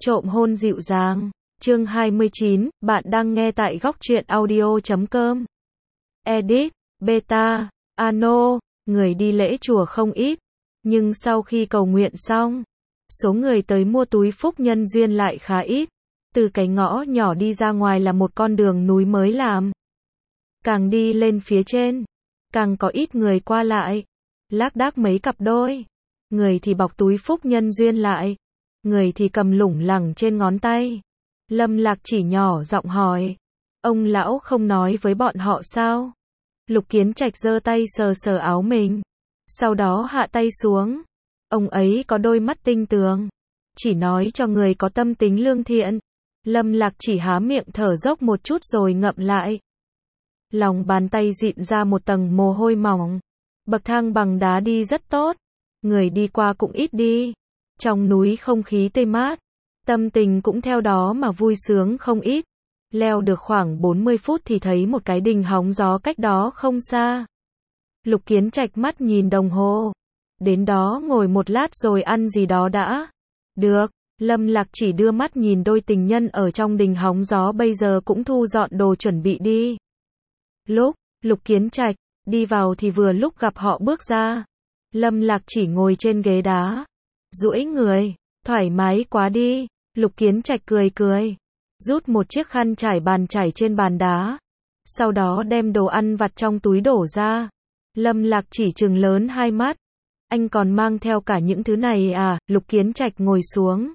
Trộm hôn dịu dàng. Chương 29, bạn đang nghe tại góc truyện audio.com. Edit, Beta, Ano, người đi lễ chùa không ít, nhưng sau khi cầu nguyện xong, số người tới mua túi phúc nhân duyên lại khá ít. Từ cái ngõ nhỏ đi ra ngoài là một con đường núi mới làm. Càng đi lên phía trên, càng có ít người qua lại. Lác đác mấy cặp đôi. Người thì bọc túi phúc nhân duyên lại, người thì cầm lủng lẳng trên ngón tay. Lâm Lạc chỉ nhỏ giọng hỏi, ông lão không nói với bọn họ sao? Lục Kiến Trạch giơ tay sờ sờ áo mình, sau đó hạ tay xuống. Ông ấy có đôi mắt tinh tường, chỉ nói cho người có tâm tính lương thiện. Lâm Lạc chỉ há miệng thở dốc một chút rồi ngậm lại. Lòng bàn tay dịn ra một tầng mồ hôi mỏng. Bậc thang bằng đá đi rất tốt, người đi qua cũng ít đi. Trong núi không khí tươi mát, tâm tình cũng theo đó mà vui sướng không ít. Leo được khoảng 40 phút thì thấy một cái đình hóng gió cách đó không xa. Lục Kiến Trạch mắt nhìn đồng hồ. Đến đó ngồi một lát rồi ăn gì đó đã. Được, Lâm Lạc chỉ đưa mắt nhìn đôi tình nhân ở trong đình hóng gió bây giờ cũng thu dọn đồ chuẩn bị đi. Lúc Lục Kiến Trạch đi vào thì vừa lúc gặp họ bước ra. Lâm Lạc chỉ ngồi trên ghế đá, duỗi người, thoải mái quá đi. Lục Kiến Trạch cười cười, rút một chiếc khăn trải bàn trải trên bàn đá, sau đó đem đồ ăn vặt trong túi đổ ra. Lâm Lạc chỉ trừng lớn hai mắt, anh còn mang theo cả những thứ này à? Lục Kiến Trạch ngồi xuống,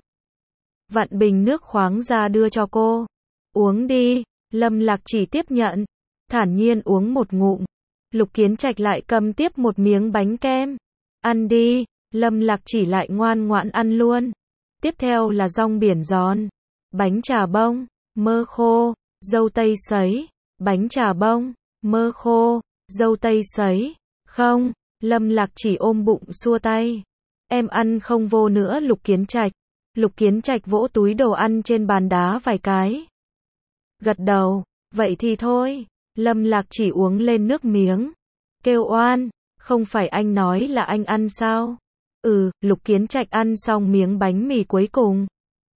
vặn bình nước khoáng ra đưa cho cô. Uống đi. Lâm Lạc chỉ tiếp nhận, thản nhiên uống một ngụm. Lục Kiến Trạch lại cầm tiếp một miếng bánh kem. Ăn đi. Lâm Lạc chỉ lại ngoan ngoãn ăn luôn. Tiếp theo là rong biển giòn, bánh trà bông, mơ khô, dâu tây sấy, bánh trà bông, mơ khô, dâu tây sấy. Không, Lâm Lạc chỉ ôm bụng xua tay. Em ăn không vô nữa. Lục Kiến Trạch. Lục Kiến Trạch vỗ túi đồ ăn trên bàn đá vài cái. Gật đầu, vậy thì thôi. Lâm Lạc chỉ uống lên nước miếng, kêu oan, không phải anh nói là anh ăn sao? Lục Kiến Trạch ăn xong miếng bánh mì cuối cùng,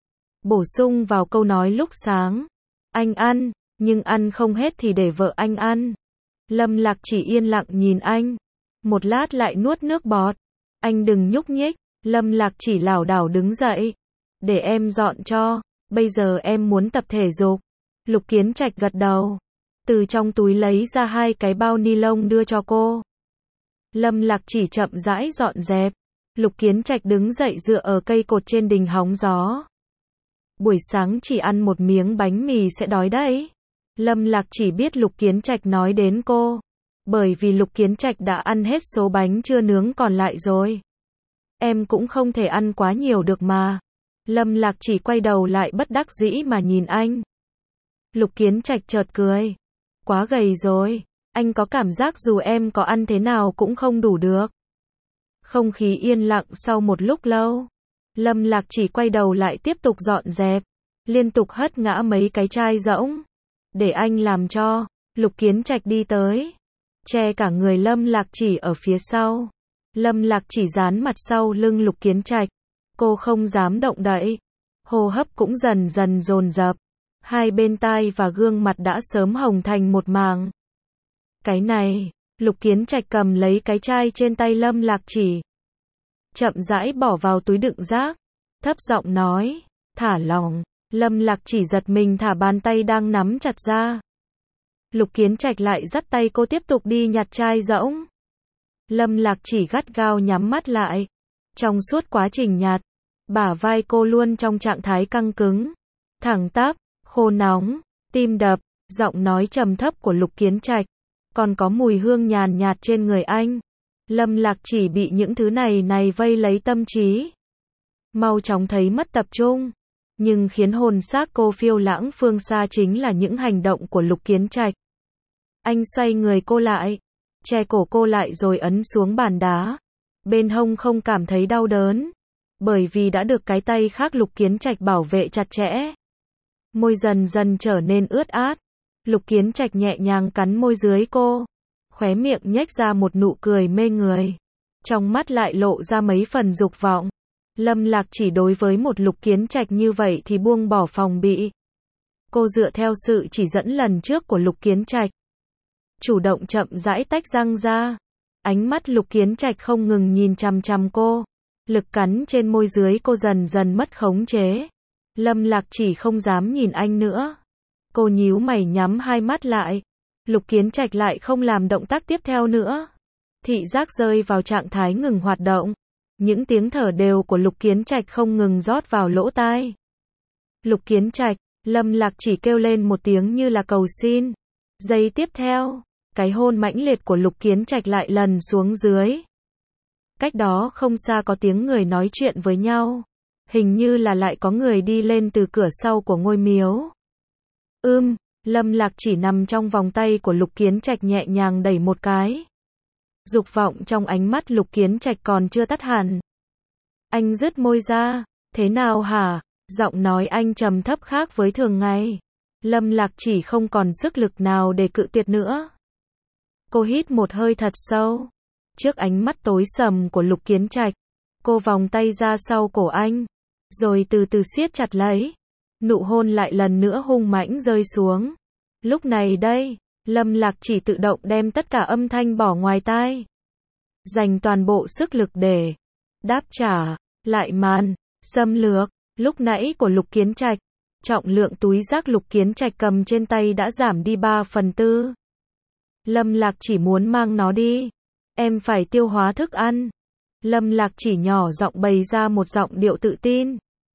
bổ sung vào câu nói lúc sáng. Anh ăn, nhưng ăn không hết thì để vợ anh ăn. Lâm Lạc chỉ yên lặng nhìn anh, một lát lại nuốt nước bọt. Anh đừng nhúc nhích. Lâm Lạc chỉ lảo đảo đứng dậy. Để em dọn cho, bây giờ em muốn tập thể dục. Lục Kiến Trạch gật đầu, từ trong túi lấy ra 2 cái bao ni lông đưa cho cô. Lâm Lạc chỉ chậm rãi dọn dẹp. Lục Kiến Trạch đứng dậy dựa ở cây cột trên đình hóng gió. Buổi sáng chỉ ăn một miếng bánh mì sẽ đói đấy. Lâm Lạc chỉ biết Lục Kiến Trạch nói đến cô, bởi vì Lục Kiến Trạch đã ăn hết số bánh chưa nướng còn lại rồi. Em cũng không thể ăn quá nhiều được mà. Lâm Lạc chỉ quay đầu lại bất đắc dĩ mà nhìn anh. Lục Kiến Trạch chợt cười. Quá gầy rồi, anh có cảm giác dù em có ăn thế nào cũng không đủ được. Không khí yên lặng sau một lúc lâu. Lâm Lạc chỉ quay đầu lại tiếp tục dọn dẹp, liên tục hất ngã mấy cái chai rỗng. Để anh làm cho. Lục Kiến Trạch đi tới, che cả người Lâm Lạc chỉ ở phía sau. Lâm Lạc chỉ dán mặt sau lưng Lục Kiến Trạch. Cô không dám động đậy, hô hấp cũng dần dần dồn dập. Hai bên tai và gương mặt đã sớm hồng thành một màng. Cái này, Lục Kiến Trạch cầm lấy cái chai trên tay Lâm Lạc chỉ, chậm rãi bỏ vào túi đựng rác, thấp giọng nói, thả lỏng. Lâm Lạc chỉ giật mình thả bàn tay đang nắm chặt ra. Lục Kiến Trạch lại dắt tay cô tiếp tục đi nhặt chai rỗng. Lâm Lạc chỉ gắt gao nhắm mắt lại. Trong suốt quá trình nhặt, bả vai cô luôn trong trạng thái căng cứng, thẳng tắp, khô nóng, tim đập. Giọng nói trầm thấp của Lục Kiến Trạch còn có mùi hương nhàn nhạt trên người anh. Lâm Lạc chỉ bị những thứ này vây lấy tâm trí, mau chóng thấy mất tập trung. Nhưng khiến hồn xác cô phiêu lãng phương xa chính là những hành động của Lục Kiến Trạch. Anh xoay người cô lại, che cổ cô lại rồi ấn xuống bàn đá. Bên hông không cảm thấy đau đớn, bởi vì đã được cái tay khác Lục Kiến Trạch bảo vệ chặt chẽ. Môi dần dần trở nên ướt át. Lục Kiến Trạch nhẹ nhàng cắn môi dưới cô, khóe miệng nhếch ra một nụ cười mê người, trong mắt lại lộ ra mấy phần dục vọng. Lâm Lạc Chỉ đối với một Lục Kiến Trạch như vậy thì buông bỏ phòng bị. Cô dựa theo sự chỉ dẫn lần trước của Lục Kiến Trạch, chủ động chậm rãi tách răng ra. Ánh mắt Lục Kiến Trạch không ngừng nhìn chằm chằm cô. Lực cắn trên môi dưới cô dần dần mất khống chế. Lâm Lạc Chỉ không dám nhìn anh nữa. Cô nhíu mày nhắm hai mắt lại. Lục Kiến Trạch lại không làm động tác tiếp theo nữa. Thị giác rơi vào trạng thái ngừng hoạt động. Những tiếng thở đều của Lục Kiến Trạch không ngừng rót vào lỗ tai. Lục Kiến Trạch, Lâm Lạc Chỉ kêu lên một tiếng như là cầu xin. Giây tiếp theo, cái hôn mãnh liệt của Lục Kiến Trạch lại lần xuống dưới. Cách đó không xa có tiếng người nói chuyện với nhau. Hình như là lại có người đi lên từ cửa sau của ngôi miếu. Lâm Lạc Chỉ nằm trong vòng tay của Lục Kiến Trạch nhẹ nhàng đẩy một cái. Dục vọng trong ánh mắt Lục Kiến Trạch còn chưa tắt hẳn. Anh rứt môi ra, thế nào hả? Giọng nói anh trầm thấp khác với thường ngày. Lâm Lạc Chỉ không còn sức lực nào để cự tuyệt nữa. Cô hít một hơi thật sâu. Trước ánh mắt tối sầm của Lục Kiến Trạch, cô vòng tay ra sau cổ anh, rồi từ từ siết chặt lấy. Nụ hôn lại lần nữa hung mãnh rơi xuống. Lúc này đây, Lâm Lạc Chỉ tự động đem tất cả âm thanh bỏ ngoài tai. Dành toàn bộ sức lực để đáp trả lại màn xâm lược lúc nãy của Lục Kiến Trạch. Trọng lượng túi rác Lục Kiến Trạch cầm trên tay đã giảm đi 3/4. Lâm Lạc Chỉ muốn mang nó đi. Em phải tiêu hóa thức ăn. Lâm Lạc Chỉ nhỏ giọng bày ra một giọng điệu tự tin.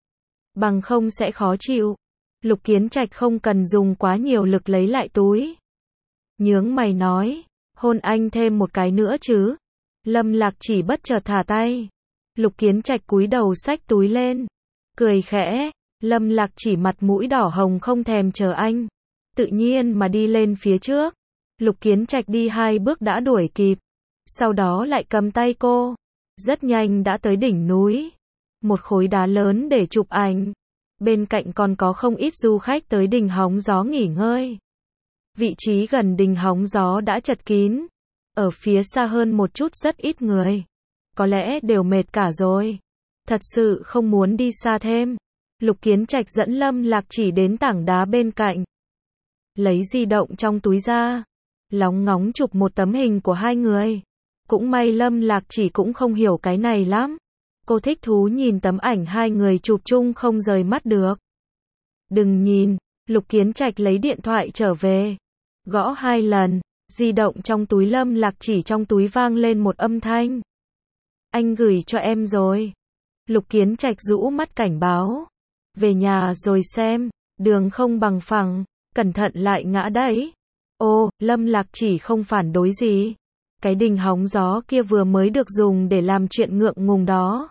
Bằng không sẽ khó chịu. Lục Kiến Trạch không cần dùng quá nhiều lực lấy lại túi. Nhướng mày nói, hôn anh thêm một cái nữa chứ. Lâm Lạc Chỉ bất chợt thả tay. Lục Kiến Trạch cúi đầu xách túi lên. Cười khẽ, Lâm Lạc Chỉ mặt mũi đỏ hồng không thèm chờ anh. Tự nhiên mà đi lên phía trước. Lục Kiến Trạch đi 2 bước đã đuổi kịp. Sau đó lại cầm tay cô. Rất nhanh đã tới đỉnh núi. Một khối đá lớn để chụp ảnh. Bên cạnh còn có không ít du khách tới đỉnh hóng gió nghỉ ngơi. Vị trí gần đỉnh hóng gió đã chật kín. Ở phía xa hơn một chút rất ít người. Có lẽ đều mệt cả rồi. Thật sự không muốn đi xa thêm. Lục Kiến Trạch dẫn Lâm Lạc Chỉ đến tảng đá bên cạnh. Lấy di động trong túi ra. Lóng ngóng chụp một tấm hình của hai người. Cũng may Lâm Lạc Chỉ cũng không hiểu cái này lắm. Cô thích thú nhìn tấm ảnh hai người chụp chung không rời mắt được. Đừng nhìn, Lục Kiến Trạch lấy điện thoại trở về. Gõ 2 lần, di động trong túi Lâm Lạc Chỉ trong túi vang lên một âm thanh. Anh gửi cho em rồi. Lục Kiến Trạch rũ mắt cảnh báo. Về nhà rồi xem, đường không bằng phẳng, cẩn thận lại ngã đấy. Ô, Lâm Lạc Chỉ không phản đối gì. Cái đỉnh hóng gió kia vừa mới được dùng để làm chuyện ngượng ngùng đó.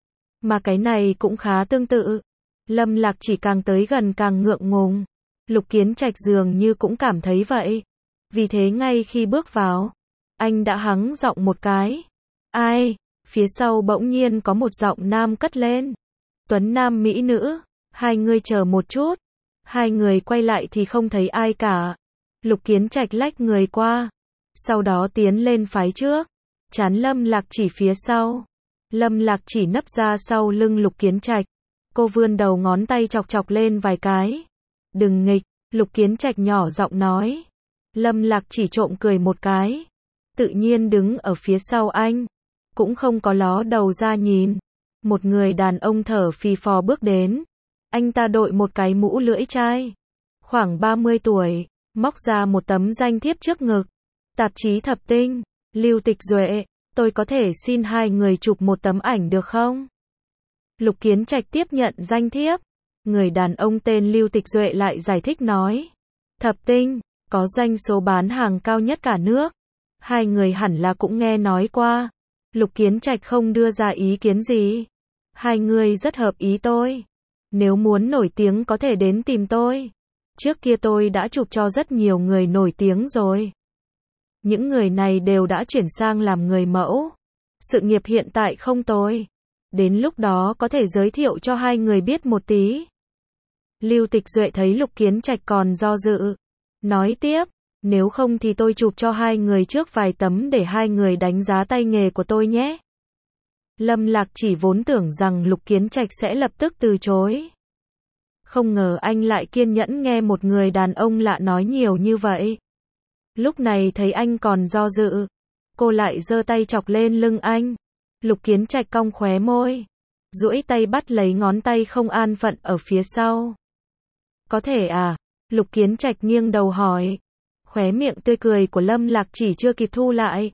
Mà cái này cũng khá tương tự. Lâm Lạc Chỉ càng tới gần càng ngượng ngùng. Lục Kiến Trạch dường như cũng cảm thấy vậy. Vì thế ngay khi bước vào, anh đã hắng giọng một cái. Ai? Phía sau bỗng nhiên có một giọng nam cất lên. Tuấn nam mỹ nữ, hai người chờ một chút. Hai người quay lại thì không thấy ai cả. Lục Kiến Trạch lách người qua. Sau đó tiến lên phái trước. Chán Lâm Lạc Chỉ phía sau. Lâm Lạc Chỉ nấp ra sau lưng Lục Kiến Trạch. Cô vươn đầu ngón tay chọc chọc lên vài cái. Đừng nghịch, Lục Kiến Trạch nhỏ giọng nói. Lâm Lạc Chỉ trộm cười một cái. Tự nhiên đứng ở phía sau anh. Cũng không có ló đầu ra nhìn. Một người đàn ông thở phì phò bước đến. Anh ta đội một cái mũ lưỡi chai. Khoảng 30 tuổi. Móc ra một tấm danh thiếp trước ngực. Tạp chí Thập Tinh. Lưu Tịch Duệ. Tôi có thể xin hai người chụp một tấm ảnh được không? Lục Kiến Trạch tiếp nhận danh thiếp. Người đàn ông tên Lưu Tịch Duệ lại giải thích nói. Thập Tinh, có doanh số bán hàng cao nhất cả nước. Hai người hẳn là cũng nghe nói qua. Lục Kiến Trạch không đưa ra ý kiến gì. Hai người rất hợp ý tôi. Nếu muốn nổi tiếng có thể đến tìm tôi. Trước kia tôi đã chụp cho rất nhiều người nổi tiếng rồi. Những người này đều đã chuyển sang làm người mẫu. Sự nghiệp hiện tại không tồi. Đến lúc đó có thể giới thiệu cho hai người biết một tí. Lưu Tịch Duệ thấy Lục Kiến Trạch còn do dự. Nói tiếp, nếu không thì tôi chụp cho hai người trước vài tấm để hai người đánh giá tay nghề của tôi nhé. Lâm Lạc Chỉ vốn tưởng rằng Lục Kiến Trạch sẽ lập tức từ chối. Không ngờ anh lại kiên nhẫn nghe một người đàn ông lạ nói nhiều như vậy. Lúc này thấy anh còn do dự, cô lại giơ tay chọc lên lưng anh. Lục Kiến Trạch cong khóe môi, duỗi tay bắt lấy ngón tay không an phận ở phía sau. Có thể à? Lục Kiến Trạch nghiêng đầu hỏi. Khóe miệng tươi cười của Lâm Lạc Chỉ chưa kịp thu lại.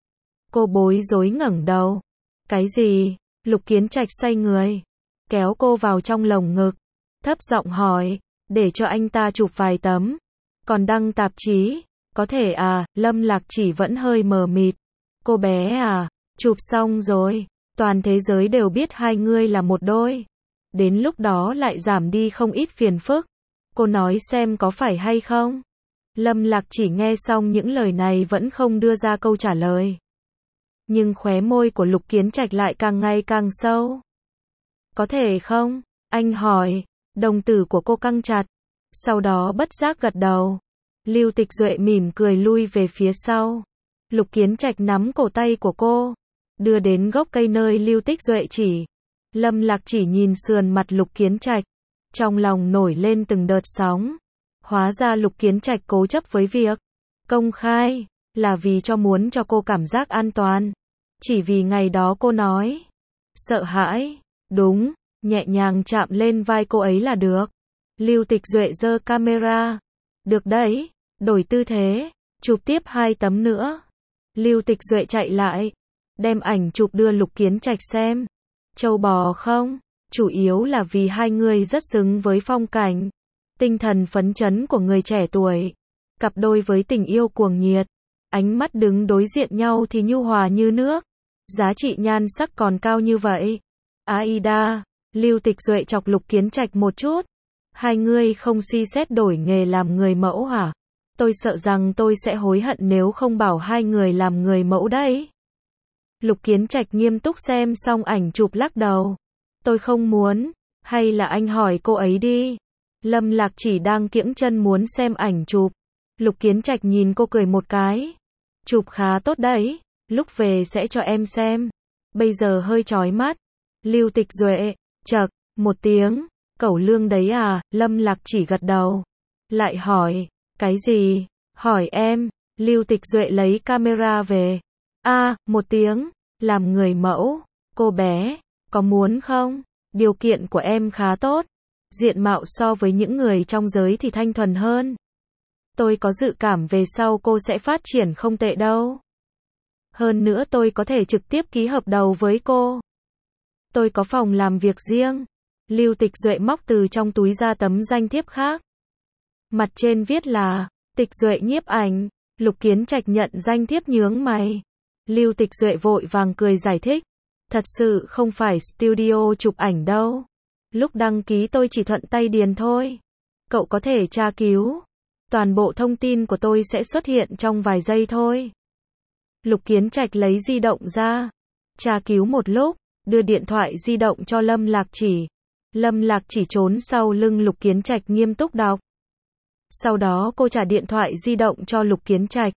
Cô bối rối ngẩng đầu. Cái gì? Lục Kiến Trạch xoay người, kéo cô vào trong lồng ngực, thấp giọng hỏi, để cho anh ta chụp vài tấm, còn đăng tạp chí, có thể à? Lâm Lạc Chỉ vẫn hơi mờ mịt. Cô bé à, chụp xong rồi, toàn thế giới đều biết hai người là một đôi. Đến lúc đó lại giảm đi không ít phiền phức. Cô nói xem có phải hay không? Lâm Lạc Chỉ nghe xong những lời này vẫn không đưa ra câu trả lời. Nhưng khóe môi của Lục Kiến Trạch lại càng ngày càng sâu. Có thể không? Anh hỏi. Đồng tử của cô căng chặt, sau đó bất giác gật đầu. Lưu Tịch Duệ mỉm cười lui về phía sau. Lục Kiến Trạch nắm cổ tay của cô, đưa đến gốc cây nơi Lưu Tịch Duệ chỉ. Lâm Lạc Chỉ nhìn sườn mặt Lục Kiến Trạch, trong lòng nổi lên từng đợt sóng. Hóa ra Lục Kiến Trạch cố chấp với việc công khai, là vì muốn cho cô cảm giác an toàn. Chỉ vì ngày đó cô nói sợ hãi, đúng, nhẹ nhàng chạm lên vai cô ấy là được. Lưu Tịch Duệ giơ camera. Được đấy, đổi tư thế, chụp tiếp 2 tấm nữa. Lưu Tịch Duệ chạy lại, đem ảnh chụp đưa Lục Kiến Trạch xem. Châu bò không? Chủ yếu là vì hai người rất xứng với phong cảnh, tinh thần phấn chấn của người trẻ tuổi. Cặp đôi với tình yêu cuồng nhiệt, ánh mắt đứng đối diện nhau thì nhu hòa như nước. Giá trị nhan sắc còn cao như vậy. Aida, Lưu Tịch Duệ chọc Lục Kiến Trạch một chút. Hai người không suy xét đổi nghề làm người mẫu hả? Tôi sợ rằng tôi sẽ hối hận nếu không bảo hai người làm người mẫu đấy. Lục Kiến Trạch nghiêm túc xem xong ảnh chụp lắc đầu. Tôi không muốn, hay là anh hỏi cô ấy đi. Lâm Lạc Chỉ đang kiễng chân muốn xem ảnh chụp. Lục Kiến Trạch nhìn cô cười một cái. Chụp khá tốt đấy, lúc về sẽ cho em xem. Bây giờ hơi chói mắt. Lưu Tịch Duệ, chậc, một tiếng, cẩu lương đấy à? Lâm Lạc Chỉ gật đầu. Lại hỏi, cái gì? Hỏi em. Lưu Tịch Duệ lấy camera về. Một tiếng, làm người mẫu. Cô bé, có muốn không? Điều kiện của em khá tốt. Diện mạo so với những người trong giới thì thanh thuần hơn. Tôi có dự cảm về sau cô sẽ phát triển không tệ đâu. Hơn nữa tôi có thể trực tiếp ký hợp đồng với cô. Tôi có phòng làm việc riêng. Lưu Tịch Duệ móc từ trong túi ra tấm danh thiếp khác. Mặt trên viết là Tịch Duệ nhiếp ảnh. Lục Kiến Trạch nhận danh thiếp nhướng mày. Lưu Tịch Duệ vội vàng cười giải thích. Thật sự không phải studio chụp ảnh đâu. Lúc đăng ký tôi chỉ thuận tay điền thôi. Cậu có thể tra cứu. Toàn bộ thông tin của tôi sẽ xuất hiện trong vài giây thôi. Lục Kiến Trạch lấy di động ra. Tra cứu một lúc, đưa điện thoại di động cho Lâm Lạc Chỉ. Lâm Lạc Chỉ trốn sau lưng Lục Kiến Trạch nghiêm túc đọc. Sau đó cô trả điện thoại di động cho Lục Kiến Trạch.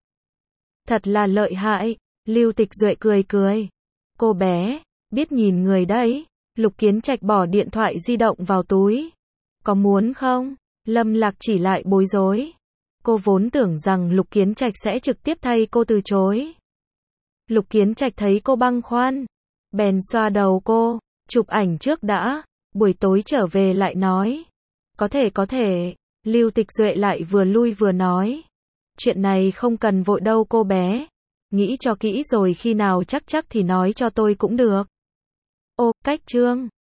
Thật là lợi hại. Lưu Tịch Duệ cười cười. Cô bé, biết nhìn người đấy. Lục Kiến Trạch bỏ điện thoại di động vào túi. Có muốn không? Lâm Lạc Chỉ lại bối rối. Cô vốn tưởng rằng Lục Kiến Trạch sẽ trực tiếp thay cô từ chối. Lục Kiến Trạch thấy cô băn khoăn, bèn xoa đầu cô. Chụp ảnh trước đã, buổi tối trở về lại nói. Có thể. Lưu Tịch Duệ lại vừa lui vừa nói. Chuyện này không cần vội đâu cô bé. Nghĩ cho kỹ rồi khi nào chắc thì nói cho tôi cũng được. Ô, cách chương.